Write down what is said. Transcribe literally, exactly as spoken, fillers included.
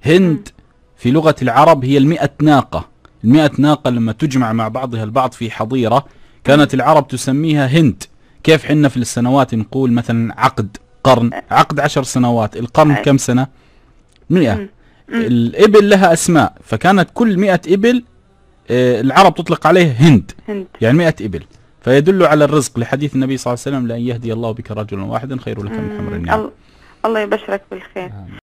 هند في لغة العرب هي المئة ناقة. المئة ناقة لما تجمع مع بعضها البعض في حظيرة كانت العرب تسميها هند. كيف حنا في السنوات نقول مثلا عقد قرن، عقد عشر سنوات، القرن كم سنة؟ مئة. الإبل لها أسماء، فكانت كل مئة إبل آه العرب تطلق عليه هند, هند. يعني مئة إبل، فيدل على الرزق لحديث النبي صلى الله عليه وسلم: لأن يهدي الله بك رجلا واحدا خير لك من حمر النعم. الله يبشرك بالخير.